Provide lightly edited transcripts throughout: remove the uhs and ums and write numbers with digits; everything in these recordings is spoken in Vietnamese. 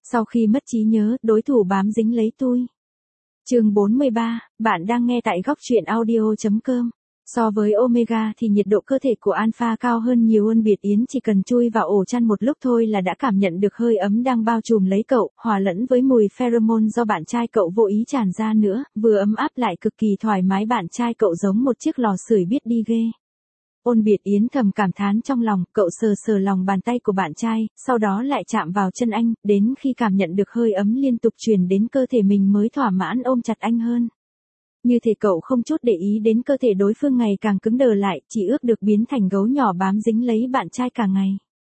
Sau khi mất trí nhớ, đối thủ bám dính lấy tôi. Chương 43, bạn đang nghe tại góc truyện audio.com. So với Omega thì nhiệt độ cơ thể của Alpha cao hơn nhiều. Ôn Biệt Yến chỉ cần chui vào ổ chăn một lúc thôi là đã cảm nhận được hơi ấm đang bao trùm lấy cậu, hòa lẫn với mùi pheromone do bạn trai cậu vô ý tràn ra nữa, vừa ấm áp lại cực kỳ thoải mái. Bạn trai cậu giống một chiếc lò sưởi biết đi ghê. Ôn Biệt Yến thầm cảm thán trong lòng, cậu sờ sờ lòng bàn tay của bạn trai, sau đó lại chạm vào chân anh, đến khi cảm nhận được hơi ấm liên tục truyền đến cơ thể mình mới thỏa mãn ôm chặt anh hơn. Như thể cậu không chút để ý đến cơ thể đối phương ngày càng cứng đờ lại, chỉ ước được biến thành gấu nhỏ bám dính lấy bạn trai cả ngày.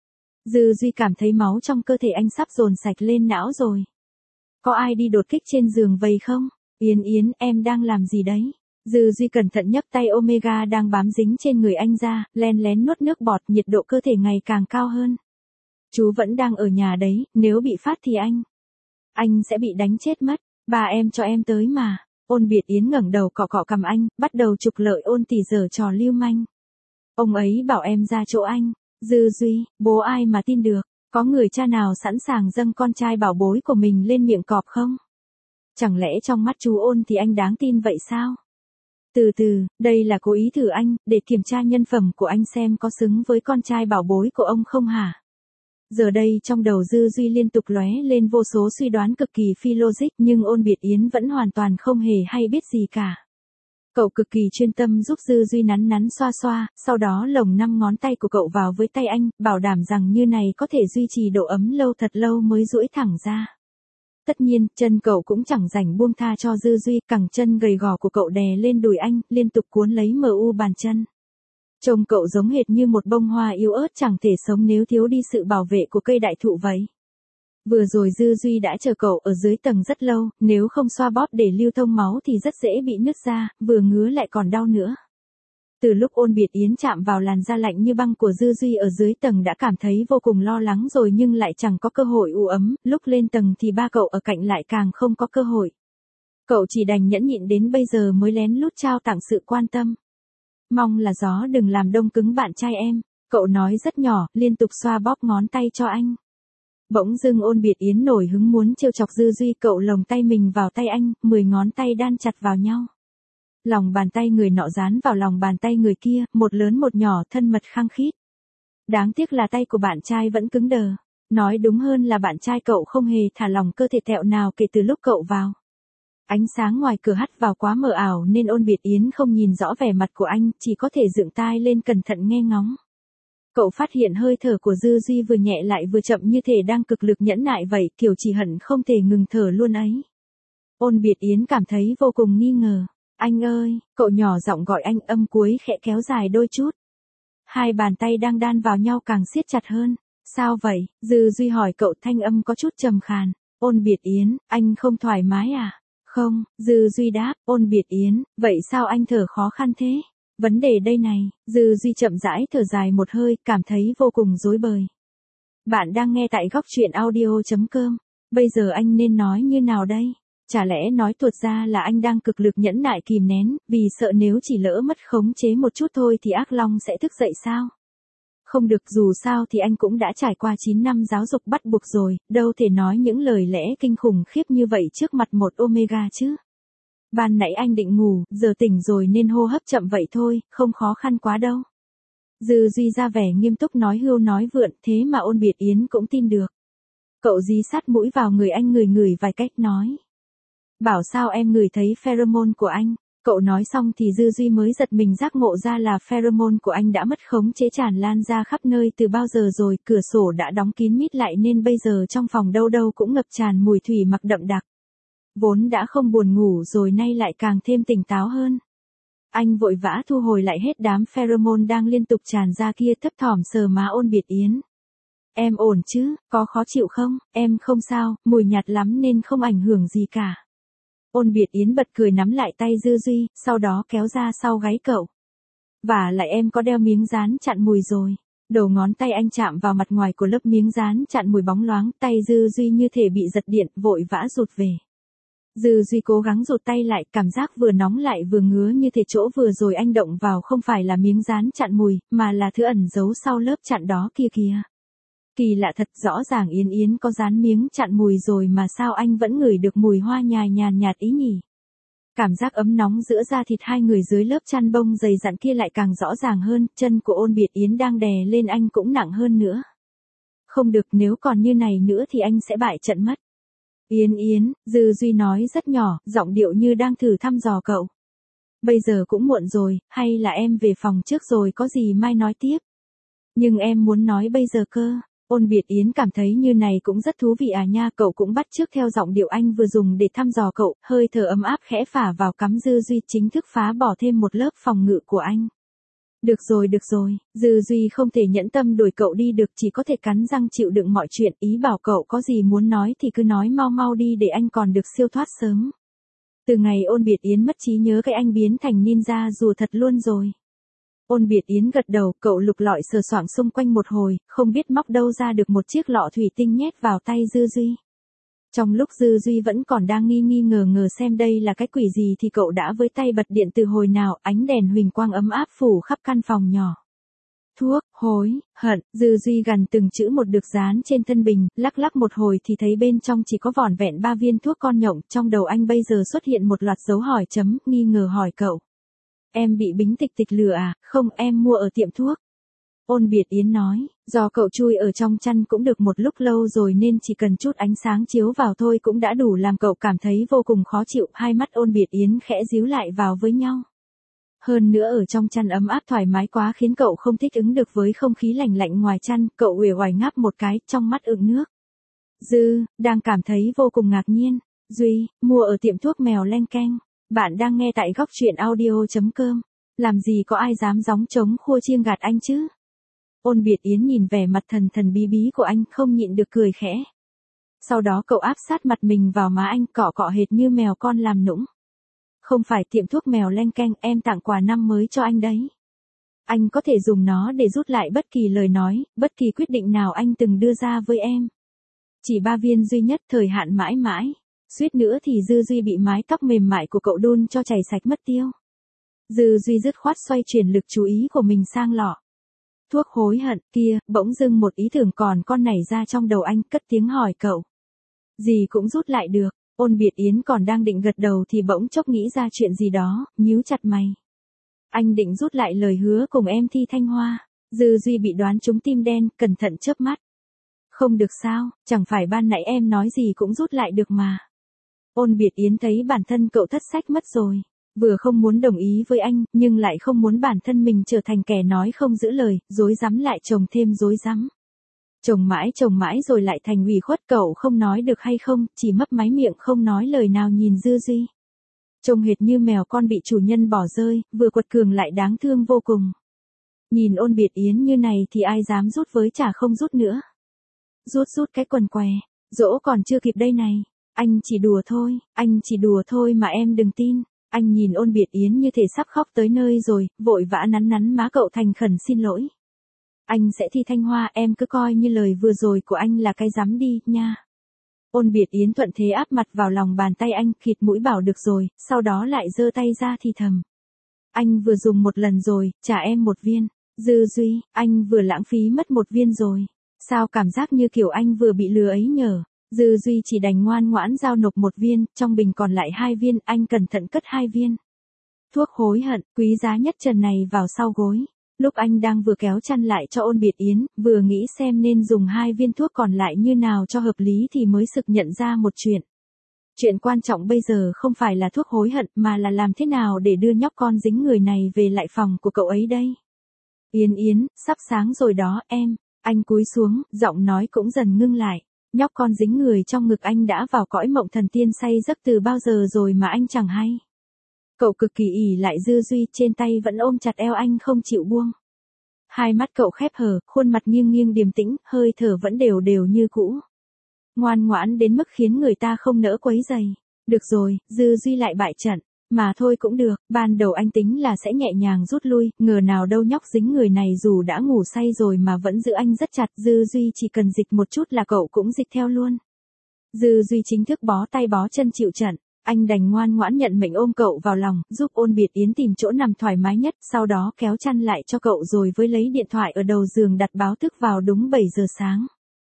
Dư Duy cảm thấy máu trong cơ thể anh sắp dồn sạch lên não rồi. Có ai đi đột kích trên giường vậy không? Yến Yến, em đang làm gì đấy? Dư Duy cẩn thận nhấc tay Omega đang bám dính trên người anh ra, len lén nuốt nước bọt, nhiệt độ cơ thể ngày càng cao hơn. Chú vẫn đang ở nhà đấy, nếu bị phát thì anh sẽ bị đánh chết mất. Bà em cho em tới mà. Ôn Biệt Yến ngẩng đầu cọ cọ cằm anh, bắt đầu trục lợi Ôn tỷ giở trò lưu manh. Ông ấy bảo em ra chỗ anh. Dư Duy, bố ai mà tin được, có người cha nào sẵn sàng dâng con trai bảo bối của mình lên miệng cọp không? Chẳng lẽ trong mắt chú Ôn thì anh đáng tin vậy sao? Từ từ, đây là cố ý thử anh, để kiểm tra nhân phẩm của anh xem có xứng với con trai bảo bối của ông không hả? Giờ đây trong đầu Dư Duy liên tục lóe lên vô số suy đoán cực kỳ phi logic, nhưng Ôn Biệt Yến vẫn hoàn toàn không hề hay biết gì cả. Cậu cực kỳ chuyên tâm giúp Dư Duy nắn nắn xoa xoa, sau đó lồng 5 ngón tay của cậu vào với tay anh, bảo đảm rằng như này có thể duy trì độ ấm lâu thật lâu mới duỗi thẳng ra. Tất nhiên, chân cậu cũng chẳng rảnh buông tha cho Dư Duy, cẳng chân gầy gò của cậu đè lên đùi anh, liên tục cuốn lấy MU bàn chân. Trông cậu giống hệt như một bông hoa yếu ớt chẳng thể sống nếu thiếu đi sự bảo vệ của cây đại thụ vậy. Vừa rồi Dư Duy đã chờ cậu ở dưới tầng rất lâu, nếu không xoa bóp để lưu thông máu thì rất dễ bị nứt ra, vừa ngứa lại còn đau nữa. Từ lúc Ôn Biệt Yến chạm vào làn da lạnh như băng của Dư Duy ở dưới tầng đã cảm thấy vô cùng lo lắng rồi nhưng lại chẳng có cơ hội ủ ấm, lúc lên tầng thì ba cậu ở cạnh lại càng không có cơ hội. Cậu chỉ đành nhẫn nhịn đến bây giờ mới lén lút trao tặng sự quan tâm. Mong là gió đừng làm đông cứng bạn trai em, cậu nói rất nhỏ, liên tục xoa bóp ngón tay cho anh. Bỗng dưng Ôn Biệt Yến nổi hứng muốn trêu chọc Dư Duy, cậu lồng tay mình vào tay anh, 10 ngón tay đan chặt vào nhau. Lòng bàn tay người nọ dán vào lòng bàn tay người kia, một lớn một nhỏ thân mật khăng khít. Đáng tiếc là tay của bạn trai vẫn cứng đờ. Nói đúng hơn là bạn trai cậu không hề thả lỏng cơ thể tẹo nào kể từ lúc cậu vào. Ánh sáng ngoài cửa hắt vào quá mờ ảo nên Ôn Biệt Yến không nhìn rõ vẻ mặt của anh, chỉ có thể dựng tai lên cẩn thận nghe ngóng. Cậu phát hiện hơi thở của Dư Duy vừa nhẹ lại vừa chậm như thể đang cực lực nhẫn nại vậy, kiểu chỉ hận không thể ngừng thở luôn ấy. Ôn Biệt Yến cảm thấy vô cùng nghi ngờ. Anh ơi, cậu nhỏ giọng gọi anh, âm cuối khẽ kéo dài đôi chút. Hai bàn tay đang đan vào nhau càng siết chặt hơn. Sao vậy? Dư Duy hỏi cậu, thanh âm có chút trầm khàn. Ôn Biệt Yến, anh không thoải mái à? Không, Dư Duy đáp. Ôn Biệt Yến, vậy sao anh thở khó khăn thế? Vấn đề đây này. Dư Duy chậm rãi thở dài một hơi, cảm thấy vô cùng rối bời. Bạn đang nghe tại góc truyện audio.com. Bây giờ anh nên nói như nào đây? Chả lẽ nói tuột ra là anh đang cực lực nhẫn nại kìm nén, vì sợ nếu chỉ lỡ mất khống chế một chút thôi thì ác long sẽ thức dậy sao? Không được, dù sao thì anh cũng đã trải qua 9 năm giáo dục bắt buộc rồi, đâu thể nói những lời lẽ kinh khủng khiếp như vậy trước mặt một Omega chứ. Ban nãy anh định ngủ, giờ tỉnh rồi nên hô hấp chậm vậy thôi, không khó khăn quá đâu. Dư Duy ra vẻ nghiêm túc nói hưu nói vượn, thế mà Ôn Biệt Yến cũng tin được. Cậu dí sát mũi vào người anh, ngửi vài cách nói. Bảo sao em ngửi thấy pheromone của anh. Cậu nói xong thì Dư Duy mới giật mình giác ngộ ra là pheromone của anh đã mất khống chế tràn lan ra khắp nơi từ bao giờ rồi, cửa sổ đã đóng kín mít lại nên bây giờ trong phòng đâu đâu cũng ngập tràn mùi thủy mặc đậm đặc. Vốn đã không buồn ngủ rồi nay lại càng thêm tỉnh táo hơn. Anh vội vã thu hồi lại hết đám pheromone đang liên tục tràn ra kia, thấp thỏm sờ má Ôn Biệt Yến. Em ổn chứ, có khó chịu không? Em không sao, mùi nhạt lắm nên không ảnh hưởng gì cả. Ôn Biệt Yến bật cười nắm lại tay Dư Duy, sau đó kéo ra sau gáy cậu. Và lại em có đeo miếng dán chặn mùi rồi. Đầu ngón tay anh chạm vào mặt ngoài của lớp miếng dán chặn mùi bóng loáng, tay Dư Duy như thể bị giật điện, vội vã rụt về. Dư Duy cố gắng rụt tay lại, cảm giác vừa nóng lại vừa ngứa như thể chỗ vừa rồi anh động vào không phải là miếng dán chặn mùi, mà là thứ ẩn giấu sau lớp chặn đó kia kìa. Kỳ lạ thật, rõ ràng Yến Yến có dán miếng chặn mùi rồi mà sao anh vẫn ngửi được mùi hoa nhàn nhạt ý nhỉ? Cảm giác ấm nóng giữa da thịt hai người dưới lớp chăn bông dày dặn kia lại càng rõ ràng hơn, chân của Ôn Biệt Yến đang đè lên anh cũng nặng hơn nữa. Không được, nếu còn như này nữa thì anh sẽ bại trận mất. Yến Yến, Dư Duy nói rất nhỏ, giọng điệu như đang thử thăm dò cậu. Bây giờ cũng muộn rồi, hay là em về phòng trước rồi có gì mai nói tiếp? Nhưng em muốn nói bây giờ cơ. Ôn Biệt Yến cảm thấy như này cũng rất thú vị à nha, cậu cũng bắt chước theo giọng điệu anh vừa dùng để thăm dò cậu, hơi thở ấm áp khẽ phả vào cắm Dư Duy, chính thức phá bỏ thêm một lớp phòng ngự của anh. Được rồi, Dư Duy không thể nhẫn tâm đuổi cậu đi được, chỉ có thể cắn răng chịu đựng mọi chuyện, ý bảo cậu có gì muốn nói thì cứ nói mau đi để anh còn được siêu thoát sớm. Từ ngày Ôn Biệt Yến mất trí nhớ, cái anh biến thành ninja rùa thật luôn rồi. Ôn Biệt Yến gật đầu, cậu lục lọi sờ soạng xung quanh một hồi, không biết móc đâu ra được một chiếc lọ thủy tinh nhét vào tay Dư Duy. Trong lúc Dư Duy vẫn còn đang nghi ngờ xem đây là cái quỷ gì thì cậu đã với tay bật điện từ hồi nào, ánh đèn huỳnh quang ấm áp phủ khắp căn phòng nhỏ. Thuốc, hối, hận, Dư Duy gằn từng chữ một được dán trên thân bình, lắc một hồi thì thấy bên trong chỉ có vỏn vẹn 3 viên thuốc con nhộng, trong đầu anh bây giờ xuất hiện một loạt dấu hỏi chấm, nghi ngờ hỏi cậu. Em bị Bính Tịch lừa à? Không, em mua ở tiệm thuốc. Ôn Biệt Yến nói, do cậu chui ở trong chăn cũng được một lúc lâu rồi nên chỉ cần chút ánh sáng chiếu vào thôi cũng đã đủ làm cậu cảm thấy vô cùng khó chịu, hai mắt Ôn Biệt Yến khẽ díu lại vào với nhau. Hơn nữa ở trong chăn ấm áp thoải mái quá khiến cậu không thích ứng được với không khí lạnh lạnh ngoài chăn, cậu uể oải ngáp một cái, trong mắt ửng nước. Đang cảm thấy vô cùng ngạc nhiên. Duy, mua ở tiệm thuốc mèo len keng. Bạn đang nghe tại góc truyện audio.com. Làm gì có ai dám gióng trống khua chiêng gạt anh chứ? Ôn Biệt Yến nhìn vẻ mặt thần bí của anh, không nhịn được cười khẽ. Sau đó cậu áp sát mặt mình vào má anh, cọ hệt như mèo con làm nũng. Không phải tiệm thuốc mèo len keng, em tặng quà năm mới cho anh đấy. Anh có thể dùng nó để rút lại bất kỳ lời nói, bất kỳ quyết định nào anh từng đưa ra với em. Chỉ 3 viên duy nhất, thời hạn mãi mãi. Suýt nữa thì Dư Duy bị mái tóc mềm mại của cậu đun cho chảy sạch mất tiêu. Dư Duy dứt khoát xoay chuyển lực chú ý của mình sang lọ. Thuốc hối hận kia, bỗng dưng một ý tưởng còn con nảy ra trong đầu anh, cất tiếng hỏi cậu. Gì cũng rút lại được. Ôn Biệt Yến còn đang định gật đầu thì bỗng chốc nghĩ ra chuyện gì đó, nhíu chặt mày. Anh định rút lại lời hứa cùng em Thi Thanh Hoa. Dư Duy bị đoán trúng tim đen, cẩn thận chớp mắt. Không được sao, chẳng phải ban nãy em nói gì cũng rút lại được mà. Ôn Biệt Yến thấy bản thân cậu thất sách mất rồi. Vừa không muốn đồng ý với anh, nhưng lại không muốn bản thân mình trở thành kẻ nói không giữ lời, rối rắm lại chồng thêm rối rắm. Chồng mãi rồi lại thành ủy khuất, cậu không nói được hay không, chỉ mấp máy miệng không nói lời nào nhìn Dư Duy. Trông hệt như mèo con bị chủ nhân bỏ rơi, vừa quật cường lại đáng thương vô cùng. Nhìn Ôn Biệt Yến như này thì ai dám rút với chả không rút nữa. Rút cái quần què, dỗ còn chưa kịp đây này. Anh chỉ đùa thôi mà em đừng tin. Anh nhìn Ôn Biệt Yến như thể sắp khóc tới nơi rồi, vội vã nắn má cậu thành khẩn xin lỗi. Anh sẽ Thi Thanh Hoa, em cứ coi như lời vừa rồi của anh là cái rắm đi, nha. Ôn Biệt Yến thuận thế áp mặt vào lòng bàn tay anh, khịt mũi bảo được rồi, sau đó lại giơ tay ra thì thầm. Anh vừa dùng một lần rồi, trả em một viên. Dư Duy, anh vừa lãng phí mất một viên rồi. Sao cảm giác như kiểu anh vừa bị lừa ấy nhở? Dư Duy chỉ đành ngoan ngoãn giao nộp một viên, trong bình còn lại 2 viên, anh cẩn thận cất 2 viên. Thuốc hối hận, quý giá nhất trần này vào sau gối. Lúc anh đang vừa kéo chăn lại cho Ôn Biệt Yến, vừa nghĩ xem nên dùng 2 viên thuốc còn lại như nào cho hợp lý thì mới sực nhận ra một chuyện. Chuyện quan trọng bây giờ không phải là thuốc hối hận mà là làm thế nào để đưa nhóc con dính người này về lại phòng của cậu ấy đây. Yến, sắp sáng rồi đó em. Anh cúi xuống, giọng nói cũng dần ngưng lại. Nhóc con dính người trong ngực anh đã vào cõi mộng thần tiên say giấc từ bao giờ rồi mà anh chẳng hay. Cậu cực kỳ ỉ lại Dư Duy, trên tay vẫn ôm chặt eo anh không chịu buông. Hai mắt cậu khép hờ, khuôn mặt nghiêng điềm tĩnh, hơi thở vẫn đều như cũ. Ngoan ngoãn đến mức khiến người ta không nỡ quấy giày. Được rồi, Dư Duy lại bại trận. Mà thôi cũng được, ban đầu anh tính là sẽ nhẹ nhàng rút lui, ngờ nào đâu nhóc dính người này dù đã ngủ say rồi mà vẫn giữ anh rất chặt, Dư Duy chỉ cần dịch một chút là cậu cũng dịch theo luôn. Dư Duy chính thức bó tay bó chân chịu trận, anh đành ngoan ngoãn nhận mệnh ôm cậu vào lòng, giúp Ôn Biệt Yến tìm chỗ nằm thoải mái nhất, sau đó kéo chăn lại cho cậu rồi với lấy điện thoại ở đầu giường đặt báo thức vào đúng 7 giờ sáng.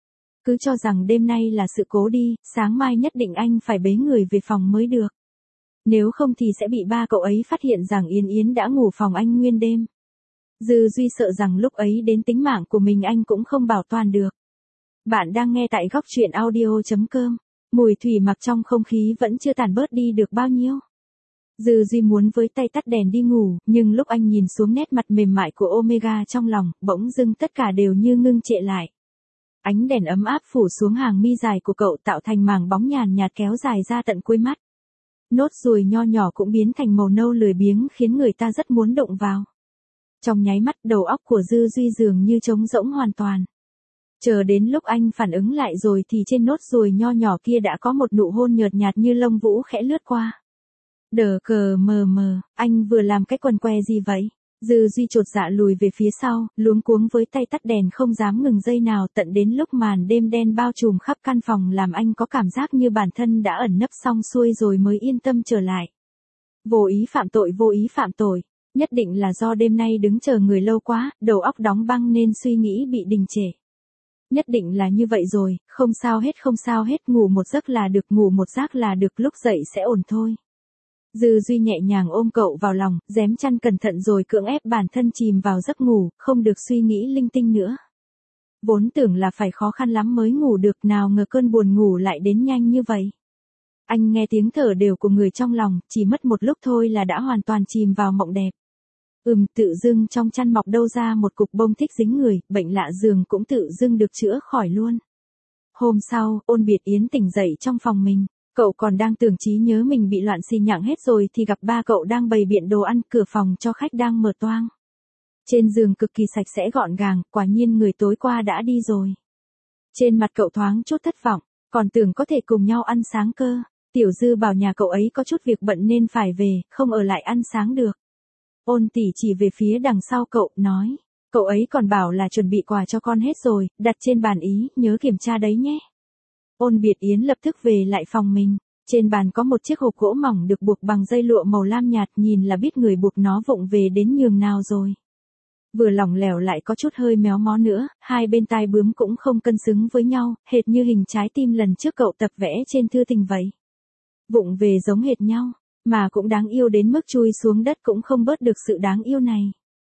Cứ cho rằng đêm nay là sự cố đi, sáng mai nhất định anh phải bế người về phòng mới được. Nếu không thì sẽ bị ba cậu ấy phát hiện rằng Yến Yến đã ngủ phòng anh nguyên đêm. Dư Duy sợ rằng lúc ấy đến tính mạng của mình anh cũng không bảo toàn được. Bạn đang nghe tại góc truyện audio.com. Mùi thủy mặc trong không khí vẫn chưa tàn bớt đi được bao nhiêu. Dư Duy muốn với tay tắt đèn đi ngủ, nhưng lúc anh nhìn xuống nét mặt mềm mại của Omega trong lòng, bỗng dưng tất cả đều như ngưng trệ lại. Ánh đèn ấm áp phủ xuống hàng mi dài của cậu tạo thành màng bóng nhàn nhạt kéo dài ra tận cuối mắt. Nốt ruồi nho nhỏ cũng biến thành màu nâu lười biếng khiến người ta rất muốn đụng vào. Trong nháy mắt đầu óc của Dư Duy dường như trống rỗng hoàn toàn. Chờ đến lúc anh phản ứng lại rồi thì trên nốt ruồi nho nhỏ kia đã có một nụ hôn nhợt nhạt như lông vũ khẽ lướt qua. Đờ cờ mờ mờ, anh vừa làm cái quần què gì vậy? Dư Duy chột dạ lùi về phía sau, luống cuống với tay tắt đèn không dám ngừng giây nào tận đến lúc màn đêm đen bao trùm khắp căn phòng làm anh có cảm giác như bản thân đã ẩn nấp xong xuôi rồi mới yên tâm trở lại. Vô ý phạm tội, vô ý phạm tội. Nhất định là do đêm nay đứng chờ người lâu quá, đầu óc đóng băng nên suy nghĩ bị đình trệ. Nhất định là như vậy rồi, không sao hết, không sao hết, ngủ một giấc là được, ngủ một giấc là được, lúc dậy sẽ ổn thôi. Dư Duy nhẹ nhàng ôm cậu vào lòng, rém chăn cẩn thận rồi cưỡng ép bản thân chìm vào giấc ngủ, không được suy nghĩ linh tinh nữa. Vốn tưởng là phải khó khăn lắm mới ngủ được, nào ngờ cơn buồn ngủ lại đến nhanh như vậy. Anh nghe tiếng thở đều của người trong lòng, chỉ mất một lúc thôi là đã hoàn toàn chìm vào mộng đẹp. Tự dưng trong chăn mọc đâu ra một cục bông thích dính người, bệnh lạ giường cũng tự dưng được chữa khỏi luôn. Hôm sau, Ôn Biệt Yến tỉnh dậy trong phòng mình. Cậu còn đang tưởng trí nhớ mình bị loạn xì nhặng hết rồi thì gặp ba cậu đang bày biện đồ ăn, cửa phòng cho khách đang mở toang. Trên giường cực kỳ sạch sẽ gọn gàng, quả nhiên người tối qua đã đi rồi. Trên mặt cậu thoáng chút thất vọng, còn tưởng có thể cùng nhau ăn sáng cơ. Tiểu Dư bảo nhà cậu ấy có chút việc bận nên phải về, không ở lại ăn sáng được. Ôn tỷ chỉ về phía đằng sau cậu, nói. Cậu ấy còn bảo là chuẩn bị quà cho con hết rồi, đặt trên bàn ý, nhớ kiểm tra đấy nhé. Ôn Biệt Yến lập tức về lại phòng mình. Trên bàn có một chiếc hộp gỗ mỏng được buộc bằng dây lụa màu lam nhạt, nhìn là biết người buộc nó vụng về đến nhường nào rồi. Vừa lỏng lẻo lại có chút hơi méo mó nữa, hai bên tai bướm cũng không cân xứng với nhau, hệt như hình trái tim lần trước cậu tập vẽ trên thư tình vậy. Vụng về giống hệt nhau, mà cũng đáng yêu đến mức chui xuống đất cũng không bớt được sự đáng yêu này.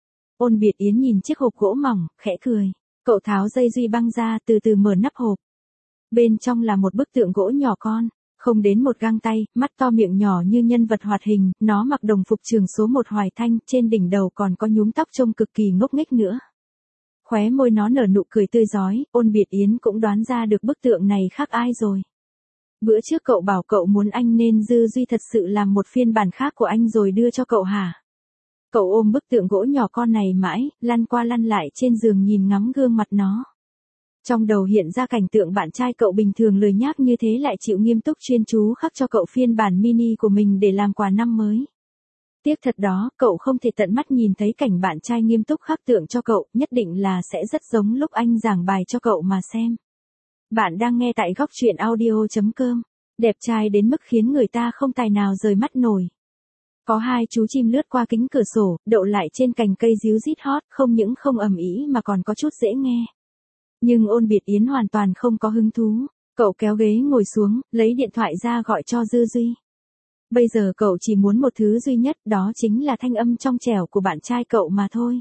Ôn Biệt Yến nhìn chiếc hộp gỗ mỏng, khẽ cười. Cậu tháo dây duy băng ra, từ từ mở nắp hộp. Bên trong là một bức tượng gỗ nhỏ con, không đến một gang tay, mắt to miệng nhỏ như nhân vật hoạt hình, nó mặc đồng phục trường số 1 Hoài Thanh, trên đỉnh đầu còn có nhúm tóc trông cực kỳ ngốc nghếch nữa. Khóe môi nó nở nụ cười tươi rói, Ôn Biệt Yến cũng đoán ra được bức tượng này khác ai rồi. Bữa trước cậu bảo cậu muốn anh nên Dư Duy thật sự làm một phiên bản khác của anh rồi đưa cho cậu hả? Cậu ôm bức tượng gỗ nhỏ con này mãi, lăn qua lăn lại trên giường nhìn ngắm gương mặt nó. Trong đầu hiện ra cảnh tượng bạn trai cậu bình thường lười nhác như thế lại chịu nghiêm túc chuyên chú khắc cho cậu phiên bản mini của mình để làm quà năm mới. Tiếc thật đó, cậu không thể tận mắt nhìn thấy cảnh bạn trai nghiêm túc khắc tượng cho cậu, nhất định là sẽ rất giống lúc anh giảng bài cho cậu mà xem. Bạn đang nghe tại góc truyện audio.com. Đẹp trai đến mức khiến người ta không tài nào rời mắt nổi. Có hai chú chim lướt qua kính cửa sổ, đậu lại trên cành cây ríu rít hót, không những không ầm ĩ mà còn có chút dễ nghe. Nhưng Ôn Biệt Yến hoàn toàn không có hứng thú. Cậu kéo ghế ngồi xuống, lấy điện thoại ra gọi cho Dư Duy. Bây giờ cậu chỉ muốn một thứ duy nhất, đó chính là thanh âm trong trẻo của bạn trai cậu mà thôi.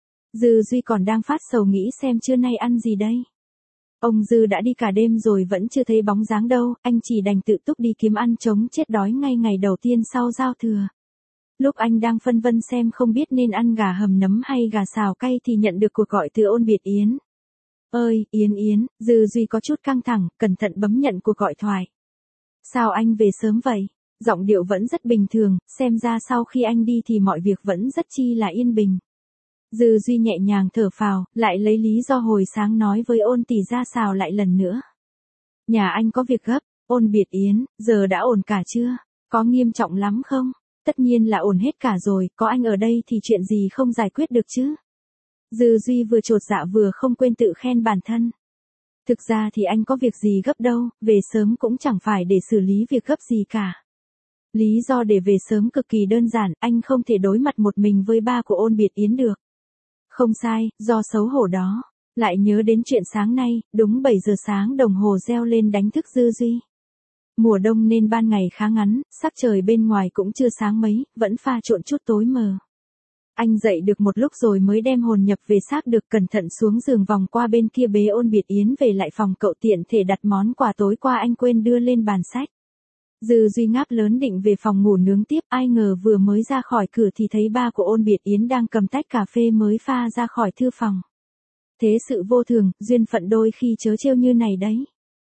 Dư Duy còn đang phát sầu nghĩ xem trưa nay ăn gì đây. Ông Dư đã đi cả đêm rồi vẫn chưa thấy bóng dáng đâu, anh chỉ đành tự túc đi kiếm ăn chống chết đói ngay ngày đầu tiên sau giao thừa. Lúc anh đang phân vân xem không biết nên ăn gà hầm nấm hay gà xào cay thì nhận được cuộc gọi từ Ôn Biệt Yến. Ơi, Yến Yến, Dư Duy có chút căng thẳng, cẩn thận bấm nhận cuộc gọi thoại. Sao anh về sớm vậy? Giọng điệu vẫn rất bình thường, xem ra sau khi anh đi thì mọi việc vẫn rất chi là yên bình. Dư Duy nhẹ nhàng thở phào, lại lấy lý do hồi sáng nói với Ôn tỷ ra xào lại lần nữa. Nhà anh có việc gấp. Ôn Biệt Yến, giờ đã ổn cả chưa? Có nghiêm trọng lắm không? Tất nhiên là ổn hết cả rồi, có anh ở đây thì chuyện gì không giải quyết được chứ? Dư Duy vừa chột dạ vừa không quên tự khen bản thân. Thực ra thì anh có việc gì gấp đâu, về sớm cũng chẳng phải để xử lý việc gấp gì cả. Lý do để về sớm cực kỳ đơn giản, anh không thể đối mặt một mình với ba của Ôn Biệt Yến được. Không sai, do xấu hổ đó. Lại nhớ đến chuyện sáng nay, đúng 7 giờ sáng đồng hồ reo lên đánh thức Dư Duy. Mùa đông nên ban ngày khá ngắn, sắc trời bên ngoài cũng chưa sáng mấy, vẫn pha trộn chút tối mờ. Anh dậy được một lúc rồi mới đem hồn nhập về xác được, cẩn thận xuống giường vòng qua bên kia bế Ôn Biệt Yến về lại phòng cậu, tiện thể đặt món quà tối qua anh quên đưa lên bàn sách. Dư Duy ngáp lớn định về phòng ngủ nướng tiếp, ai ngờ vừa mới ra khỏi cửa thì thấy ba của Ôn Biệt Yến đang cầm tách cà phê mới pha ra khỏi thư phòng. Thế sự vô thường, duyên phận đôi khi trớ trêu như này đấy.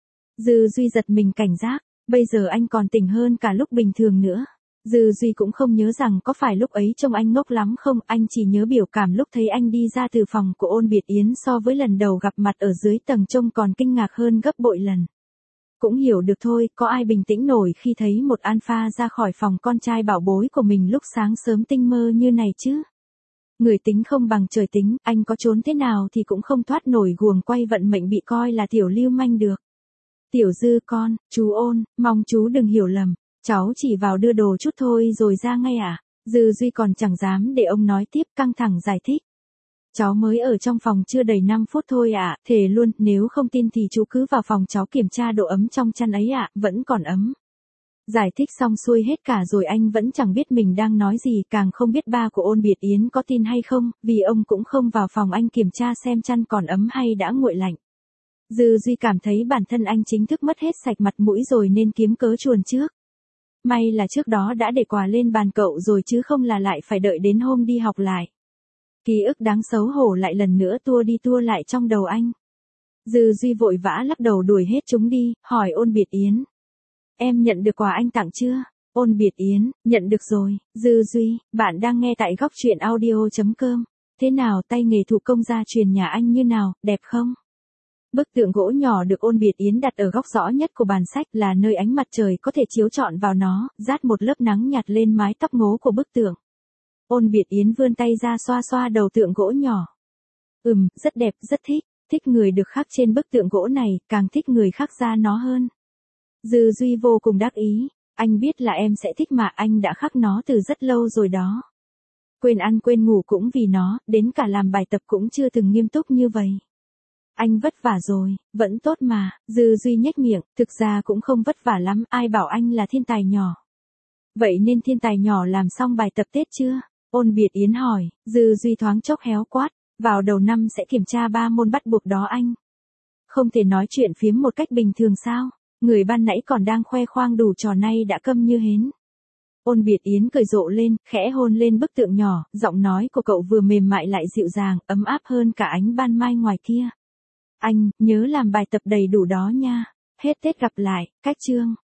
Dư Duy giật mình cảnh giác, bây giờ anh còn tỉnh hơn cả lúc bình thường nữa. Dư Duy cũng không nhớ rằng có phải lúc ấy trông anh ngốc lắm không, anh chỉ nhớ biểu cảm lúc thấy anh đi ra từ phòng của Ôn Biệt Yến so với lần đầu gặp mặt ở dưới tầng trông còn kinh ngạc hơn gấp bội lần. Cũng hiểu được thôi, có ai bình tĩnh nổi khi thấy một alpha ra khỏi phòng con trai bảo bối của mình lúc sáng sớm tinh mơ như này chứ. Người tính không bằng trời tính, anh có trốn thế nào thì cũng không thoát nổi guồng quay vận mệnh bị coi là tiểu lưu manh được. Tiểu Dư con, chú Ôn, mong chú đừng hiểu lầm, cháu chỉ vào đưa đồ chút thôi rồi ra ngay à. Dư Duy còn chẳng dám để ông nói tiếp, căng thẳng giải thích. Cháu mới ở trong phòng chưa đầy 5 phút thôi ạ, thề luôn, nếu không tin thì chú cứ vào phòng cháu kiểm tra độ ấm trong chăn ấy ạ, vẫn còn ấm. Giải thích xong xuôi hết cả rồi anh vẫn chẳng biết mình đang nói gì, càng không biết ba của Ôn Biệt Yến có tin hay không, vì ông cũng không vào phòng anh kiểm tra xem chăn còn ấm hay đã nguội lạnh. Dư Duy cảm thấy bản thân anh chính thức mất hết sạch mặt mũi rồi nên kiếm cớ chuồn trước. May là trước đó đã để quà lên bàn cậu rồi chứ không là lại phải đợi đến hôm đi học lại. Ký ức đáng xấu hổ lại lần nữa tua đi tua lại trong đầu anh. Dư Duy vội vã lắc đầu đuổi hết chúng đi, hỏi Ôn Biệt Yến. Em nhận được quà anh tặng chưa? Ôn Biệt Yến, nhận được rồi. Dư Duy, bạn đang nghe tại góc truyện audio.com. Thế nào, tay nghề thủ công gia truyền nhà anh như nào, đẹp không? Bức tượng gỗ nhỏ được Ôn Biệt Yến đặt ở góc rõ nhất của bàn sách, là nơi ánh mặt trời có thể chiếu trọn vào nó, rát một lớp nắng nhạt lên mái tóc ngố của bức tượng. Ôn Biệt Yến vươn tay ra xoa xoa đầu tượng gỗ nhỏ. Rất đẹp, rất thích. Thích người được khắc trên bức tượng gỗ này, càng thích người khắc ra nó hơn. Dư Duy vô cùng đắc ý. Anh biết là em sẽ thích mà, anh đã khắc nó từ rất lâu rồi đó. Quên ăn quên ngủ cũng vì nó, đến cả làm bài tập cũng chưa từng nghiêm túc như vậy. Anh vất vả rồi, vẫn tốt mà. Dư Duy nhếch miệng, thực ra cũng không vất vả lắm, ai bảo anh là thiên tài nhỏ. Vậy nên thiên tài nhỏ làm xong bài tập Tết chưa? Ôn Biệt Yến hỏi. Dư Duy thoáng chốc héo quát, vào đầu năm sẽ kiểm tra 3 môn bắt buộc đó anh. Không thể nói chuyện phiếm một cách bình thường sao? Người ban nãy còn đang khoe khoang đủ trò nay đã câm như hến. Ôn Biệt Yến cười rộ lên, khẽ hôn lên bức tượng nhỏ, giọng nói của cậu vừa mềm mại lại dịu dàng, ấm áp hơn cả ánh ban mai ngoài kia. Anh, nhớ làm bài tập đầy đủ đó nha. Hết Tết gặp lại, cách chương.